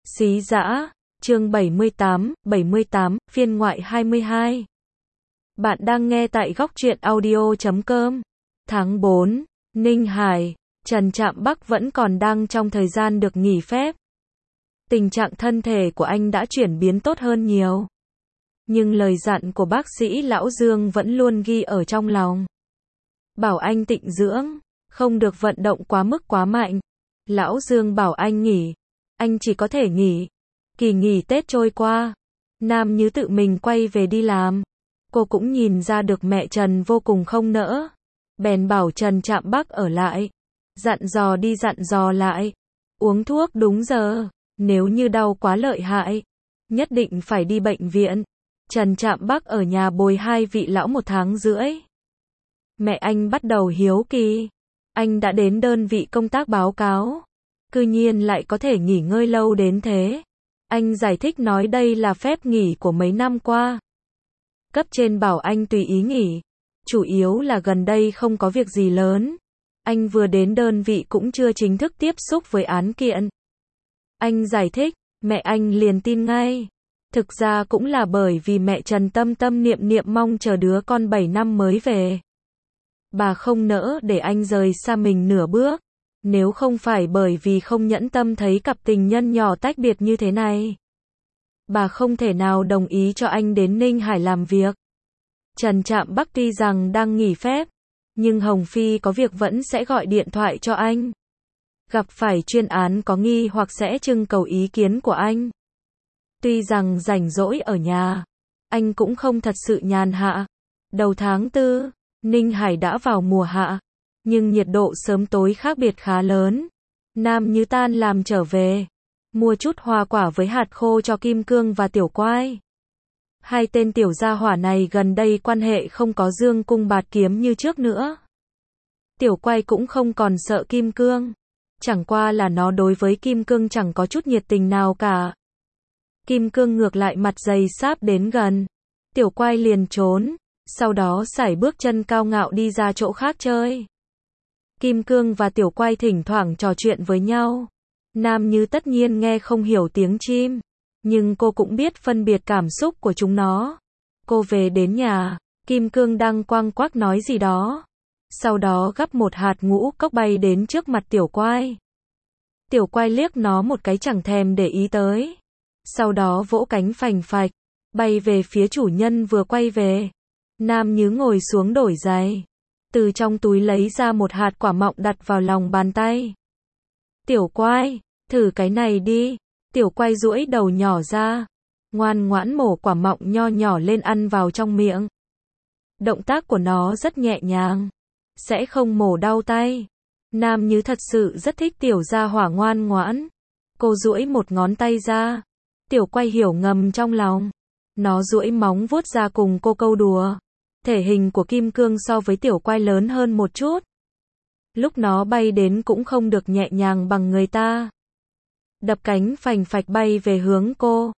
Xí Dã, chương 78, phiên ngoại 22. Bạn đang nghe tại góc truyện audio.com. Tháng 4, Ninh Hải, Trần Trạm Bắc vẫn còn đang trong thời gian được nghỉ phép. Tình trạng thân thể của anh đã chuyển biến tốt hơn nhiều. Nhưng lời dặn của bác sĩ Lão Dương vẫn luôn ghi ở trong lòng. Bảo anh tịnh dưỡng, không được vận động quá mức quá mạnh. Lão Dương bảo anh nghỉ. Anh chỉ có thể nghỉ. Kỳ nghỉ Tết trôi qua, Nam Như tự mình quay về đi làm. Cô cũng nhìn ra được mẹ Trần vô cùng không nỡ. Bèn bảo Trần Trạm Bắc ở lại. Dặn dò đi dặn dò lại. Uống thuốc đúng giờ. Nếu như đau quá lợi hại, nhất định phải đi bệnh viện. Trần Trạm Bắc ở nhà bồi hai vị lão 1 tháng rưỡi. Mẹ anh bắt đầu hiếu kỳ. Anh đã đến đơn vị công tác báo cáo. Cư nhiên lại có thể nghỉ ngơi lâu đến thế. Anh giải thích nói đây là phép nghỉ của mấy năm qua. Cấp trên bảo anh tùy ý nghỉ. Chủ yếu là gần đây không có việc gì lớn. Anh vừa đến đơn vị cũng chưa chính thức tiếp xúc với án kiện. Anh giải thích, mẹ anh liền tin ngay. Thực ra cũng là bởi vì mẹ Trần tâm tâm niệm niệm mong chờ đứa con 7 năm mới về. Bà không nỡ để anh rời xa mình nửa bước. Nếu không phải bởi vì không nhẫn tâm thấy cặp tình nhân nhỏ tách biệt như thế này, bà không thể nào đồng ý cho anh đến Ninh Hải làm việc. Trần Trạm Bắc tuy rằng đang nghỉ phép, nhưng Hồng Phi có việc vẫn sẽ gọi điện thoại cho anh. Gặp phải chuyên án có nghi hoặc sẽ trưng cầu ý kiến của anh. Tuy rằng rảnh rỗi ở nhà, anh cũng không thật sự nhàn hạ. Đầu tháng 4, Ninh Hải đã vào mùa hạ. Nhưng nhiệt độ sớm tối khác biệt khá lớn. Nam Như tan làm trở về, mua chút hoa quả với hạt khô cho Kim Cương và Tiểu Quai. Hai tên tiểu gia hỏa này gần đây quan hệ không có dương cung bạt kiếm như trước nữa. Tiểu Quai cũng không còn sợ Kim Cương. Chẳng qua là nó đối với Kim Cương chẳng có chút nhiệt tình nào cả. Kim Cương ngược lại mặt dày sáp đến gần. Tiểu Quai liền trốn, sau đó sải bước chân cao ngạo đi ra chỗ khác chơi. Kim Cương và Tiểu Quai thỉnh thoảng trò chuyện với nhau. Nam Như tất nhiên nghe không hiểu tiếng chim, nhưng cô cũng biết phân biệt cảm xúc của chúng nó. Cô về đến nhà, Kim Cương đang quăng quác nói gì đó. Sau đó gắp một hạt ngũ cốc bay đến trước mặt Tiểu Quai. Tiểu Quai liếc nó một cái chẳng thèm để ý tới. Sau đó vỗ cánh phành phạch, bay về phía chủ nhân vừa quay về. Nam Như ngồi xuống đổi giày. Từ trong túi lấy ra một hạt quả mọng đặt vào lòng bàn tay. Tiểu Quai, thử cái này đi. Tiểu Quai duỗi đầu nhỏ ra, ngoan ngoãn mổ quả mọng nho nhỏ lên ăn vào trong miệng. Động tác của nó rất nhẹ nhàng, sẽ không mổ đau tay. Nam Như thật sự rất thích tiểu gia hỏa ngoan ngoãn. Cô duỗi một ngón tay ra. Tiểu Quai hiểu ngầm trong lòng. Nó duỗi móng vuốt ra cùng cô câu đùa. Thể hình của Kim Cương so với Tiểu Quai lớn hơn một chút. Lúc nó bay đến cũng không được nhẹ nhàng bằng người ta. Đập cánh phành phạch bay về hướng cô.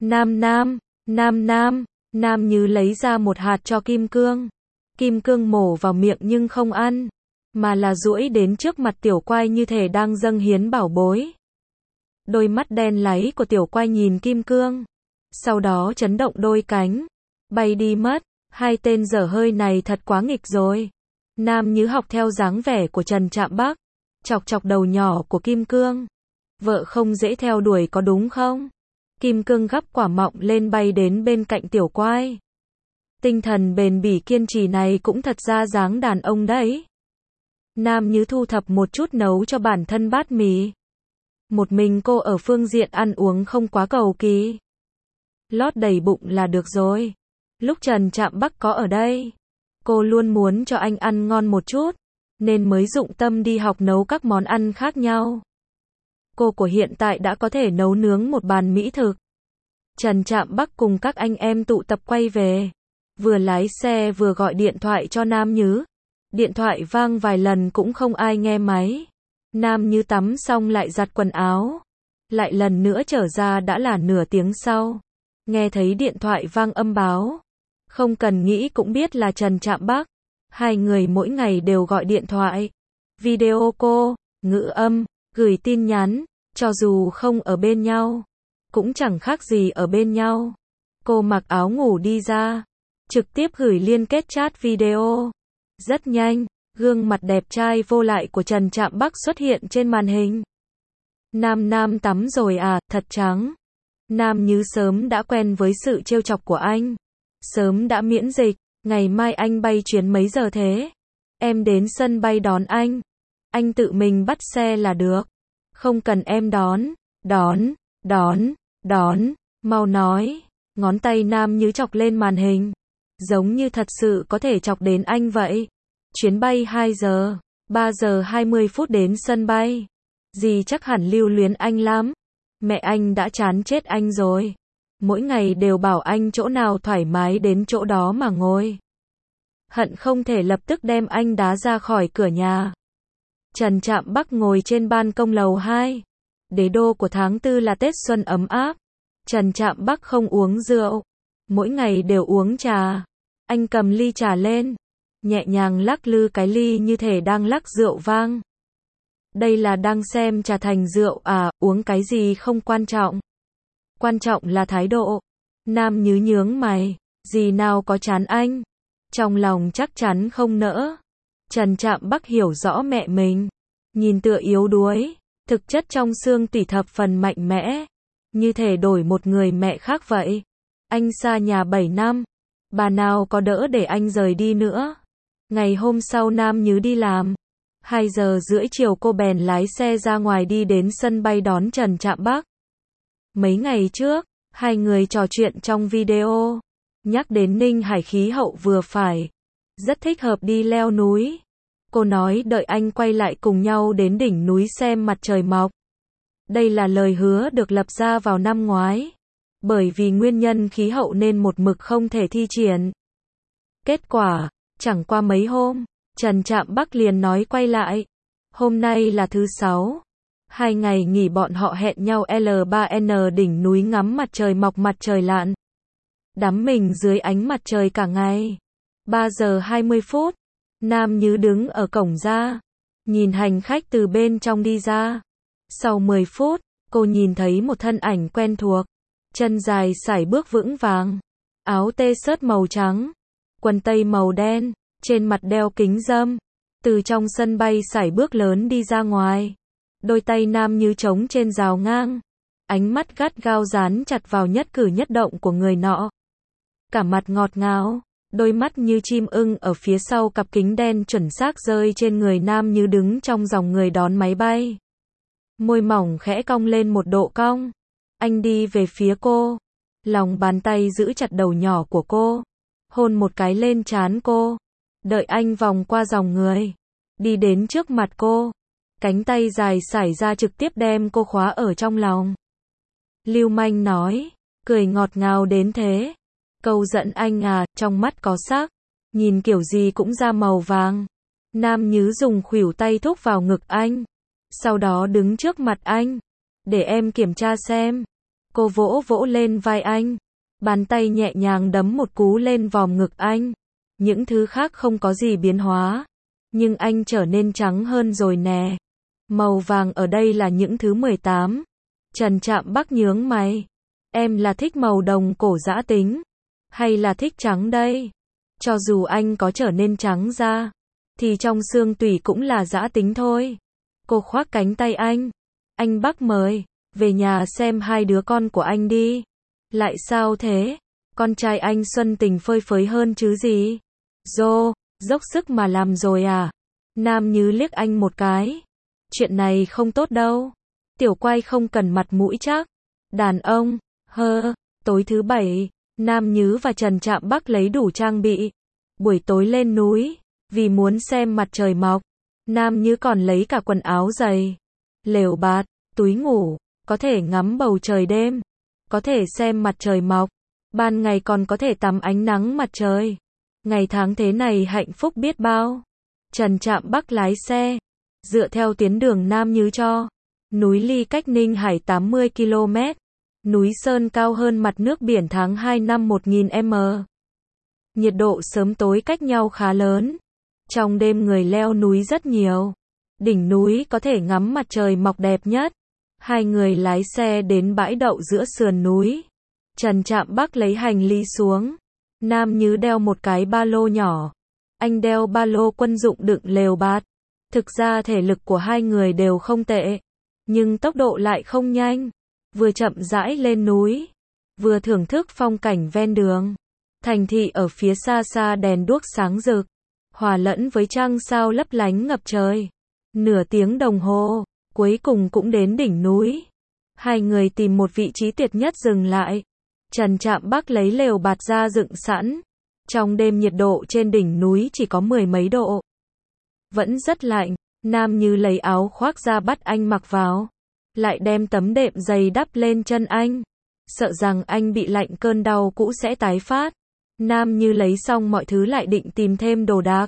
Nam Như lấy ra một hạt cho Kim Cương. Kim Cương mổ vào miệng nhưng không ăn, mà là duỗi đến trước mặt Tiểu Quai như thể đang dâng hiến bảo bối. Đôi mắt đen láy của Tiểu Quai nhìn Kim Cương, sau đó chấn động đôi cánh, bay đi mất. Hai tên dở hơi này thật quá nghịch rồi. Nam Như học theo dáng vẻ của Trần Trạm Bắc, chọc chọc đầu nhỏ của Kim Cương. Vợ không dễ theo đuổi có đúng không? Kim Cương gắp quả mọng lên bay đến bên cạnh Tiểu Quai. Tinh thần bền bỉ kiên trì này cũng thật ra dáng đàn ông đấy. Nam Như thu thập một chút nấu cho bản thân bát mì. Một mình cô ở phương diện ăn uống không quá cầu kỳ. Lót đầy bụng là được rồi. Lúc Trần Trạm Bắc có ở đây, cô luôn muốn cho anh ăn ngon một chút, nên mới dụng tâm đi học nấu các món ăn khác nhau. Cô của hiện tại đã có thể nấu nướng một bàn mỹ thực. Trần Trạm Bắc cùng các anh em tụ tập quay về, vừa lái xe vừa gọi điện thoại cho Nam Như. Điện thoại vang vài lần cũng không ai nghe máy. Nam Như tắm xong lại giặt quần áo, lại lần nữa trở ra đã là nửa tiếng sau. Nghe thấy điện thoại vang âm báo, không cần nghĩ cũng biết là Trần Trạm Bắc. Hai người mỗi ngày đều gọi điện thoại, video call, ngữ âm, gửi tin nhắn, cho dù không ở bên nhau, cũng chẳng khác gì ở bên nhau. Cô mặc áo ngủ đi ra, trực tiếp gửi liên kết chat video. Rất nhanh, gương mặt đẹp trai vô lại của Trần Trạm Bắc xuất hiện trên màn hình. Nam tắm rồi à, thật trắng. Nam Như sớm đã quen với sự trêu chọc của anh. Sớm đã miễn dịch, ngày mai anh bay chuyến mấy giờ thế? Em đến sân bay đón anh. Anh tự mình bắt xe là được. Không cần em đón. Đón, mau nói. Ngón tay Nam Như chọc lên màn hình. Giống như thật sự có thể chọc đến anh vậy. Chuyến bay 2 giờ, 3 giờ 20 phút đến sân bay. Dì chắc hẳn lưu luyến anh lắm. Mẹ anh đã chán chết anh rồi. Mỗi ngày đều bảo anh chỗ nào thoải mái đến chỗ đó mà ngồi. Hận không thể lập tức đem anh đá ra khỏi cửa nhà. Trần Trạm Bắc ngồi trên ban công lầu 2. Đế đô của tháng 4 là Tết xuân ấm áp. Trần Trạm Bắc không uống rượu. Mỗi ngày đều uống trà. Anh cầm ly trà lên, nhẹ nhàng lắc lư cái ly như thể đang lắc rượu vang. Đây là đang xem trà thành rượu à, uống cái gì không quan trọng. Quan trọng là thái độ. Nam Như nhướng mày, gì nào có chán anh. Trong lòng chắc chắn không nỡ. Trần Trạm Bắc hiểu rõ mẹ mình. Nhìn tựa yếu đuối, thực chất trong xương tủy thập phần mạnh mẽ. Như thể đổi một người mẹ khác vậy. Anh xa nhà 7 năm. Bà nào có đỡ để anh rời đi nữa. Ngày hôm sau Nam Như đi làm. 2 giờ rưỡi chiều cô bèn lái xe ra ngoài đi đến sân bay đón Trần Trạm Bắc. Mấy ngày trước, hai người trò chuyện trong video. Nhắc đến Ninh Hải khí hậu vừa phải. Rất thích hợp đi leo núi. Cô nói đợi anh quay lại cùng nhau đến đỉnh núi xem mặt trời mọc. Đây là lời hứa được lập ra vào năm ngoái. Bởi vì nguyên nhân khí hậu nên một mực không thể thi triển. Kết quả, chẳng qua mấy hôm, Trần Trạm Bắc liền nói quay lại. Hôm nay là thứ 6. 2 ngày nghỉ bọn họ hẹn nhau L3N đỉnh núi ngắm mặt trời mọc mặt trời lặn. Đắm mình dưới ánh mặt trời cả ngày. 3 giờ 20 phút, Nam Như đứng ở cổng ra, nhìn hành khách từ bên trong đi ra. Sau 10 phút, cô nhìn thấy một thân ảnh quen thuộc. Chân dài sải bước vững vàng, áo t-shirt màu trắng, quần tây màu đen, trên mặt đeo kính râm, từ trong sân bay sải bước lớn đi ra ngoài. Đôi tay Nam Như trống trên rào ngang, ánh mắt gắt gao dán chặt vào nhất cử nhất động của người nọ. Cả mặt ngọt ngào, đôi mắt như chim ưng ở phía sau cặp kính đen chuẩn xác rơi trên người Nam Như đứng trong dòng người đón máy bay. Môi mỏng khẽ cong lên một độ cong. Anh đi về phía cô, lòng bàn tay giữ chặt đầu nhỏ của cô, hôn một cái lên trán cô, đợi anh vòng qua dòng người, đi đến trước mặt cô, cánh tay dài sải ra trực tiếp đem cô khóa ở trong lòng. Lưu manh nói, cười ngọt ngào đến thế, câu giận anh à, trong mắt có sắc, nhìn kiểu gì cũng da màu vàng. Nam Như dùng khuỷu tay thúc vào ngực anh, sau đó đứng trước mặt anh, để em kiểm tra xem. Cô vỗ vỗ lên vai anh, bàn tay nhẹ nhàng đấm một cú lên vòm ngực anh. Những thứ khác không có gì biến hóa, nhưng anh trở nên trắng hơn rồi nè. Màu vàng ở đây là những thứ 18. Trần Trạm Bắc nhướng mày. Em là thích màu đồng cổ dã tính, hay là thích trắng đây? Cho dù anh có trở nên trắng ra, thì trong xương tủy cũng là dã tính thôi. Cô khoác cánh tay anh Bắc mời, về nhà xem hai đứa con của anh đi. Lại sao thế? Con trai anh xuân tình phơi phới hơn chứ gì? Dốc sức mà làm rồi à? Nam Như liếc anh một cái. Chuyện này không tốt đâu. Tiểu Quay không cần mặt mũi chắc. Đàn ông, tối thứ 7, Nam Như và Trần Trạm Bắc lấy đủ trang bị. Buổi tối lên núi, vì muốn xem mặt trời mọc, Nam Như còn lấy cả quần áo dày, lều bạt, túi ngủ, có thể ngắm bầu trời đêm, có thể xem mặt trời mọc, ban ngày còn có thể tắm ánh nắng mặt trời. Ngày tháng thế này hạnh phúc biết bao. Trần Trạm Bắc lái xe, dựa theo tuyến đường Nam Như cho. Núi Ly cách Ninh Hải 80 km. Núi Sơn cao hơn mặt nước biển tháng 2 năm 1000m. Nhiệt độ sớm tối cách nhau khá lớn. Trong đêm người leo núi rất nhiều. Đỉnh núi có thể ngắm mặt trời mọc đẹp nhất. Hai người lái xe đến bãi đậu giữa sườn núi. Trần Trạm Bắc lấy hành lý xuống. Nam Như đeo một cái ba lô nhỏ. Anh đeo ba lô quân dụng đựng lều bạt. Thực ra thể lực của hai người đều không tệ, nhưng tốc độ lại không nhanh. Vừa chậm rãi lên núi, vừa thưởng thức phong cảnh ven đường. Thành thị ở phía xa xa đèn đuốc sáng rực, hòa lẫn với trăng sao lấp lánh ngập trời. Nửa tiếng đồng hồ, cuối cùng cũng đến đỉnh núi. Hai người tìm một vị trí tuyệt nhất dừng lại. Trần Trạm Bắc lấy lều bạt ra dựng sẵn. Trong đêm nhiệt độ trên đỉnh núi chỉ có 10 mấy độ. Vẫn rất lạnh, Nam Như lấy áo khoác ra bắt anh mặc vào. Lại đem tấm đệm dày đắp lên chân anh. Sợ rằng anh bị lạnh cơn đau cũ sẽ tái phát. Nam Như lấy xong mọi thứ lại định tìm thêm đồ đạc.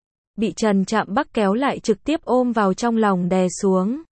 Bị Trần Trạm Bắc kéo lại trực tiếp ôm vào trong lòng đè xuống.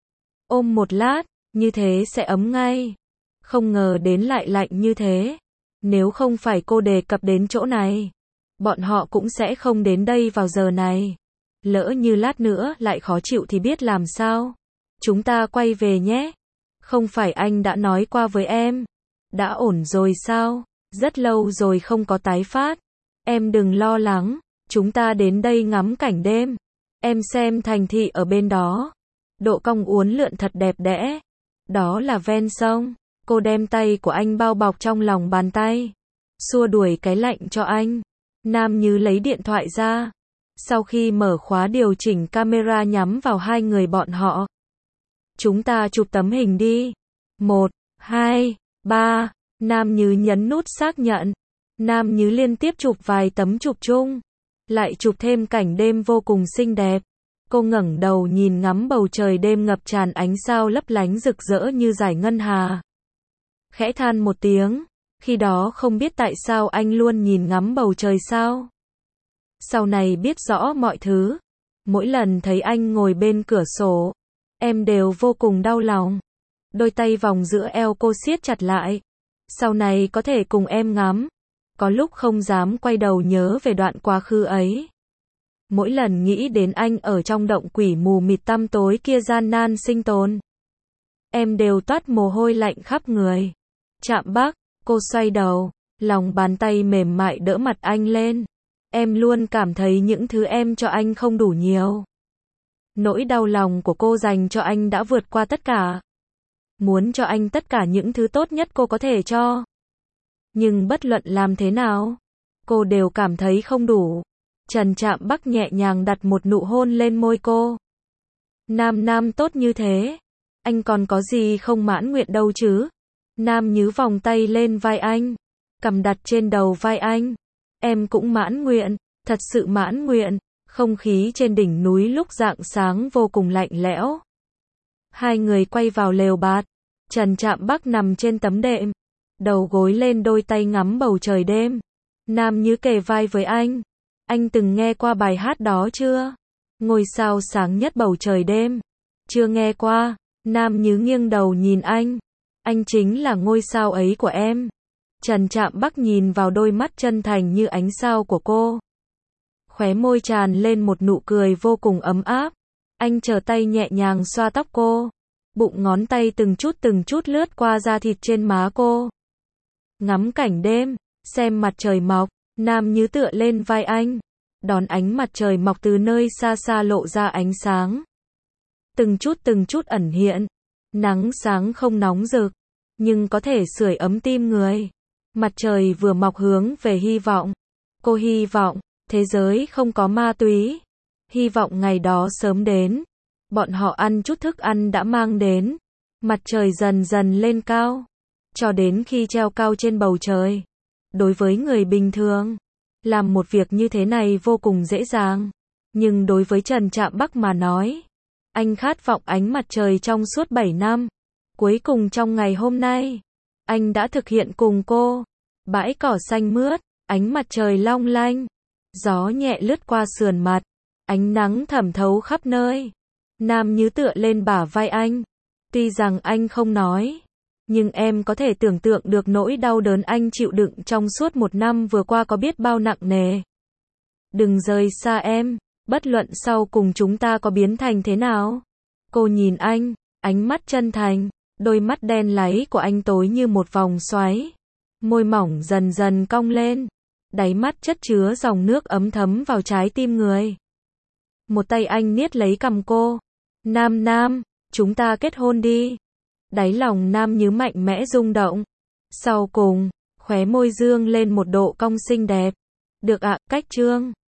Ôm một lát, như thế sẽ ấm ngay. Không ngờ đến lại lạnh như thế. Nếu không phải cô đề cập đến chỗ này, bọn họ cũng sẽ không đến đây vào giờ này. Lỡ như lát nữa lại khó chịu thì biết làm sao. Chúng ta quay về nhé. Không phải anh đã nói qua với em. Đã ổn rồi sao? Rất lâu rồi không có tái phát. Em đừng lo lắng. Chúng ta đến đây ngắm cảnh đêm. Em xem thành thị ở bên đó. Độ cong uốn lượn thật đẹp đẽ. Đó là ven sông. Cô đem tay của anh bao bọc trong lòng bàn tay. Xua đuổi cái lạnh cho anh. Nam Như lấy điện thoại ra. Sau khi mở khóa điều chỉnh camera nhắm vào hai người bọn họ. Chúng ta chụp tấm hình đi. 1, 2, 3. Nam Như nhấn nút xác nhận. Nam Như liên tiếp chụp vài tấm chụp chung. Lại chụp thêm cảnh đêm vô cùng xinh đẹp. Cô ngẩng đầu nhìn ngắm bầu trời đêm ngập tràn ánh sao lấp lánh rực rỡ như dải ngân hà. Khẽ than một tiếng. Khi đó không biết tại sao anh luôn nhìn ngắm bầu trời sao. Sau này biết rõ mọi thứ. Mỗi lần thấy anh ngồi bên cửa sổ, em đều vô cùng đau lòng. Đôi tay vòng giữa eo cô siết chặt lại. Sau này có thể cùng em ngắm. Có lúc không dám quay đầu nhớ về đoạn quá khứ ấy. Mỗi lần nghĩ đến anh ở trong động quỷ mù mịt tăm tối kia gian nan sinh tồn, em đều toát mồ hôi lạnh khắp người. Trạm Bắc, cô xoay đầu, lòng bàn tay mềm mại đỡ mặt anh lên. Em luôn cảm thấy những thứ em cho anh không đủ nhiều. Nỗi đau lòng của cô dành cho anh đã vượt qua tất cả. Muốn cho anh tất cả những thứ tốt nhất cô có thể cho. Nhưng bất luận làm thế nào, cô đều cảm thấy không đủ. Trần Trạm Bắc nhẹ nhàng đặt một nụ hôn lên môi cô. Nam tốt như thế, anh còn có gì không mãn nguyện đâu chứ? Nam Như vòng tay lên vai anh, cầm đặt trên đầu vai anh. Em cũng mãn nguyện, thật sự mãn nguyện. Không khí trên đỉnh núi lúc rạng sáng vô cùng lạnh lẽo. Hai người quay vào lều bạt. Trần Trạm Bắc nằm trên tấm đệm, đầu gối lên đôi tay ngắm bầu trời đêm. Nam Như kề vai với anh. Anh từng nghe qua bài hát đó chưa? Ngôi sao sáng nhất bầu trời đêm. Chưa nghe qua. Nam Như nghiêng đầu nhìn anh. Anh chính là ngôi sao ấy của em. Trần Trạm Bắc nhìn vào đôi mắt chân thành như ánh sao của cô. Khóe môi tràn lên một nụ cười vô cùng ấm áp. Anh trở tay nhẹ nhàng xoa tóc cô. Bụng ngón tay từng chút lướt qua da thịt trên má cô. Ngắm cảnh đêm, xem mặt trời mọc. Nam Như tựa lên vai anh, đón ánh mặt trời mọc từ nơi xa xa lộ ra ánh sáng. Từng chút ẩn hiện. Nắng sáng không nóng rực, nhưng có thể sưởi ấm tim người. Mặt trời vừa mọc hướng về hy vọng. Cô hy vọng thế giới không có ma túy. Hy vọng ngày đó sớm đến. Bọn họ ăn chút thức ăn đã mang đến. Mặt trời dần dần lên cao, cho đến khi treo cao trên bầu trời. Đối với người bình thường, làm một việc như thế này vô cùng dễ dàng. Nhưng đối với Trần Trạm Bắc mà nói, anh khát vọng ánh mặt trời trong suốt 7 năm. Cuối cùng trong ngày hôm nay, anh đã thực hiện cùng cô. Bãi cỏ xanh mướt, ánh mặt trời long lanh, gió nhẹ lướt qua sườn mặt, ánh nắng thẩm thấu khắp nơi. Nam Như tựa lên bả vai anh. Tuy rằng anh không nói, nhưng em có thể tưởng tượng được nỗi đau đớn anh chịu đựng trong suốt 1 năm vừa qua có biết bao nặng nề. Đừng rời xa em, bất luận sau cùng chúng ta có biến thành thế nào. Cô nhìn anh Ánh mắt chân thành, đôi mắt đen láy của anh tối như một vòng xoáy. Môi mỏng dần dần cong lên. Đáy mắt chất chứa dòng nước ấm thấm vào trái tim người. Một tay anh niết lấy cằm cô. Nam Nam, chúng ta kết hôn đi. Đáy lòng Nam Nhứ mạnh mẽ rung động. Sau cùng, khóe môi dương lên một độ cong xinh đẹp. Được ạ, cách Trương.